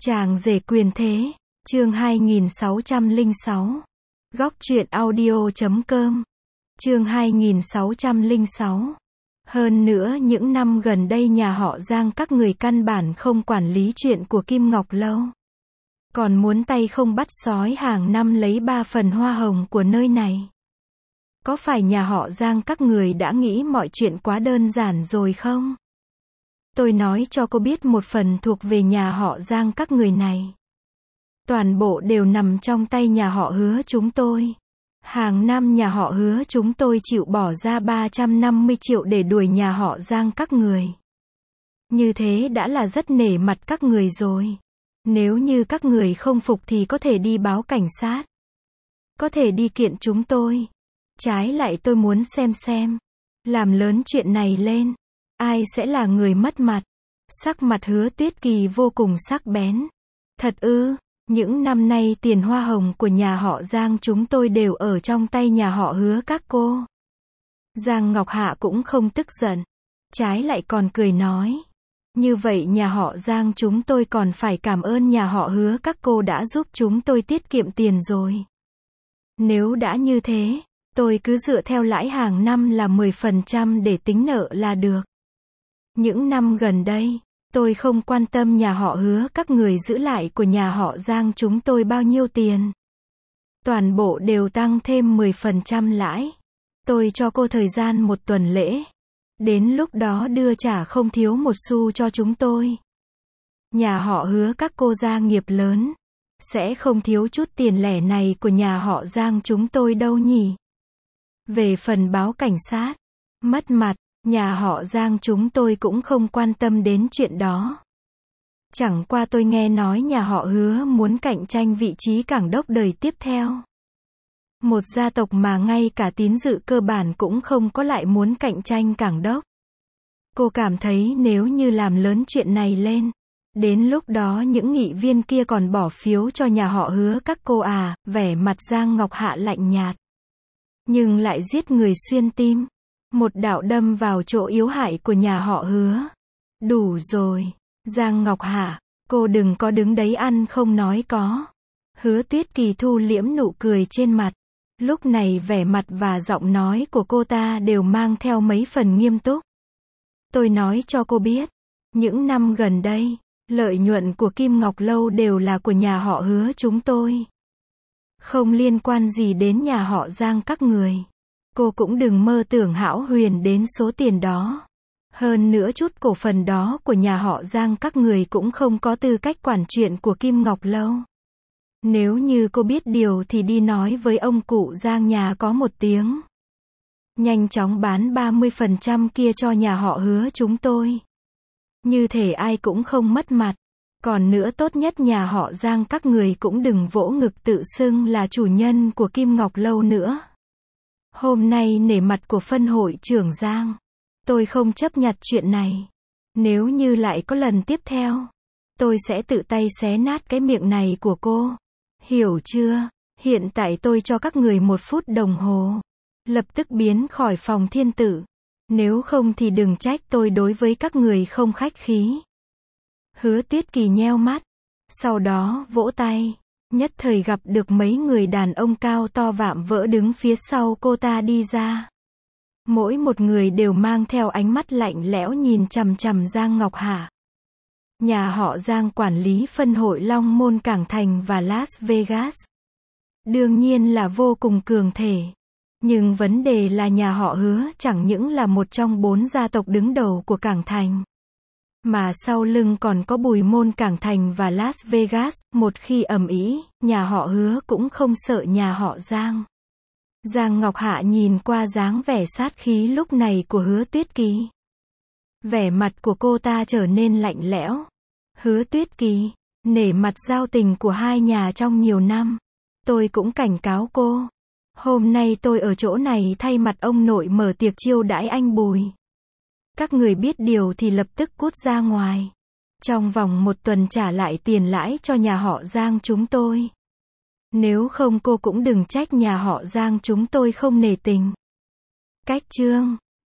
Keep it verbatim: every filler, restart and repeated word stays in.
Chàng rể quyền thế, chương hai nghìn sáu trăm lẻ sáu. Góc truyện audio chấm com. Chương hai nghìn sáu trăm lẻ sáu. Hơn nữa những năm gần đây nhà họ Giang các người căn bản không quản lý chuyện của Kim Ngọc Lâu. Còn muốn tay không bắt sói hàng năm lấy ba phần hoa hồng của nơi này. Có phải nhà họ Giang các người đã nghĩ mọi chuyện quá đơn giản rồi không? Tôi nói cho cô biết một phần thuộc về nhà họ Giang các người này. Toàn bộ đều nằm trong tay nhà họ Hứa chúng tôi. Hàng năm nhà họ Hứa chúng tôi chịu bỏ ra ba trăm năm mươi triệu để đuổi nhà họ Giang các người. Như thế đã là rất nể mặt các người rồi. Nếu như các người không phục thì có thể đi báo cảnh sát. Có thể đi kiện chúng tôi. Trái lại tôi muốn xem xem. Làm lớn chuyện này lên. Ai sẽ là người mất mặt? Sắc mặt Hứa Tuyết Kỳ vô cùng sắc bén. Thật ư, những năm nay tiền hoa hồng của nhà họ Giang chúng tôi đều ở trong tay nhà họ Hứa các cô. Giang Ngọc Hạ cũng không tức giận. Trái lại còn cười nói. Như vậy nhà họ Giang chúng tôi còn phải cảm ơn nhà họ Hứa các cô đã giúp chúng tôi tiết kiệm tiền rồi. Nếu đã như thế, tôi cứ dựa theo lãi hàng năm là mười phần trăm để tính nợ là được. Những năm gần đây, tôi không quan tâm nhà họ Hứa các người giữ lại của nhà họ Giang chúng tôi bao nhiêu tiền. Toàn bộ đều tăng thêm mười phần trăm lãi. Tôi cho cô thời gian một tuần lễ. Đến lúc đó đưa trả không thiếu một xu cho chúng tôi. Nhà họ Hứa các cô gia nghiệp lớn. Sẽ không thiếu chút tiền lẻ này của nhà họ Giang chúng tôi đâu nhỉ. Về phần báo cảnh sát, mất mặt. Nhà họ Giang chúng tôi cũng không quan tâm đến chuyện đó. Chẳng qua tôi nghe nói nhà họ Hứa muốn cạnh tranh vị trí cảng đốc đời tiếp theo. Một gia tộc mà ngay cả tín dự cơ bản cũng không có lại muốn cạnh tranh cảng đốc. Cô cảm thấy nếu như làm lớn chuyện này lên, đến lúc đó những nghị viên kia còn bỏ phiếu cho nhà họ Hứa các cô à, vẻ mặt Giang Ngọc Hạ lạnh nhạt. Nhưng lại giết người xuyên tim. Một đạo đâm vào chỗ yếu hại của nhà họ Hứa. Đủ rồi. Giang Ngọc Hạ, cô đừng có đứng đấy ăn không nói có. Hứa Tuyết Kỳ thu liễm nụ cười trên mặt. Lúc này vẻ mặt và giọng nói của cô ta đều mang theo mấy phần nghiêm túc. Tôi nói cho cô biết, những năm gần đây, lợi nhuận của Kim Ngọc Lâu đều là của nhà họ Hứa chúng tôi. Không liên quan gì đến nhà họ Giang các người. Cô cũng đừng mơ tưởng hão huyền đến số tiền đó. Hơn nữa chút cổ phần đó của nhà họ Giang các người cũng không có tư cách quản chuyện của Kim Ngọc Lâu. Nếu như cô biết điều thì đi nói với ông cụ Giang nhà có một tiếng. Nhanh chóng bán ba mươi phần trăm kia cho nhà họ Hứa chúng tôi. Như thể ai cũng không mất mặt. Còn nữa tốt nhất nhà họ Giang các người cũng đừng vỗ ngực tự xưng là chủ nhân của Kim Ngọc Lâu nữa. Hôm nay nể mặt của phân hội trưởng Giang, tôi không chấp nhận chuyện này. Nếu như lại có lần tiếp theo, tôi sẽ tự tay xé nát cái miệng này của cô. Hiểu chưa? Hiện tại tôi cho các người một phút đồng hồ. Lập tức biến khỏi phòng thiên tử. Nếu không thì đừng trách tôi đối với các người không khách khí. Hứa Tuyết Kỳ nheo mắt. Sau đó vỗ tay. Nhất thời gặp được mấy người đàn ông cao to vạm vỡ đứng phía sau cô ta đi ra. Mỗi một người đều mang theo ánh mắt lạnh lẽo nhìn chằm chằm Giang Ngọc Hạ. Nhà họ Giang quản lý phân hội Long Môn Cảng Thành và Las Vegas. Đương nhiên là vô cùng cường thể. Nhưng vấn đề là nhà họ Hứa chẳng những là một trong bốn gia tộc đứng đầu của Cảng Thành. Mà sau lưng còn có Bùi Môn Cảng Thành và Las Vegas, một khi ầm ĩ, nhà họ Hứa cũng không sợ nhà họ Giang. Giang Ngọc Hạ nhìn qua dáng vẻ sát khí lúc này của Hứa Tuyết Kỳ. Vẻ mặt của cô ta trở nên lạnh lẽo. Hứa Tuyết Kỳ, nể mặt giao tình của hai nhà trong nhiều năm, tôi cũng cảnh cáo cô. Hôm nay tôi ở chỗ này thay mặt ông nội mở tiệc chiêu đãi anh Bùi. Các người biết điều thì lập tức cút ra ngoài. Trong vòng một tuần trả lại tiền lãi cho nhà họ Giang chúng tôi. Nếu không cô cũng đừng trách nhà họ Giang chúng tôi không nể tình. Cách chương.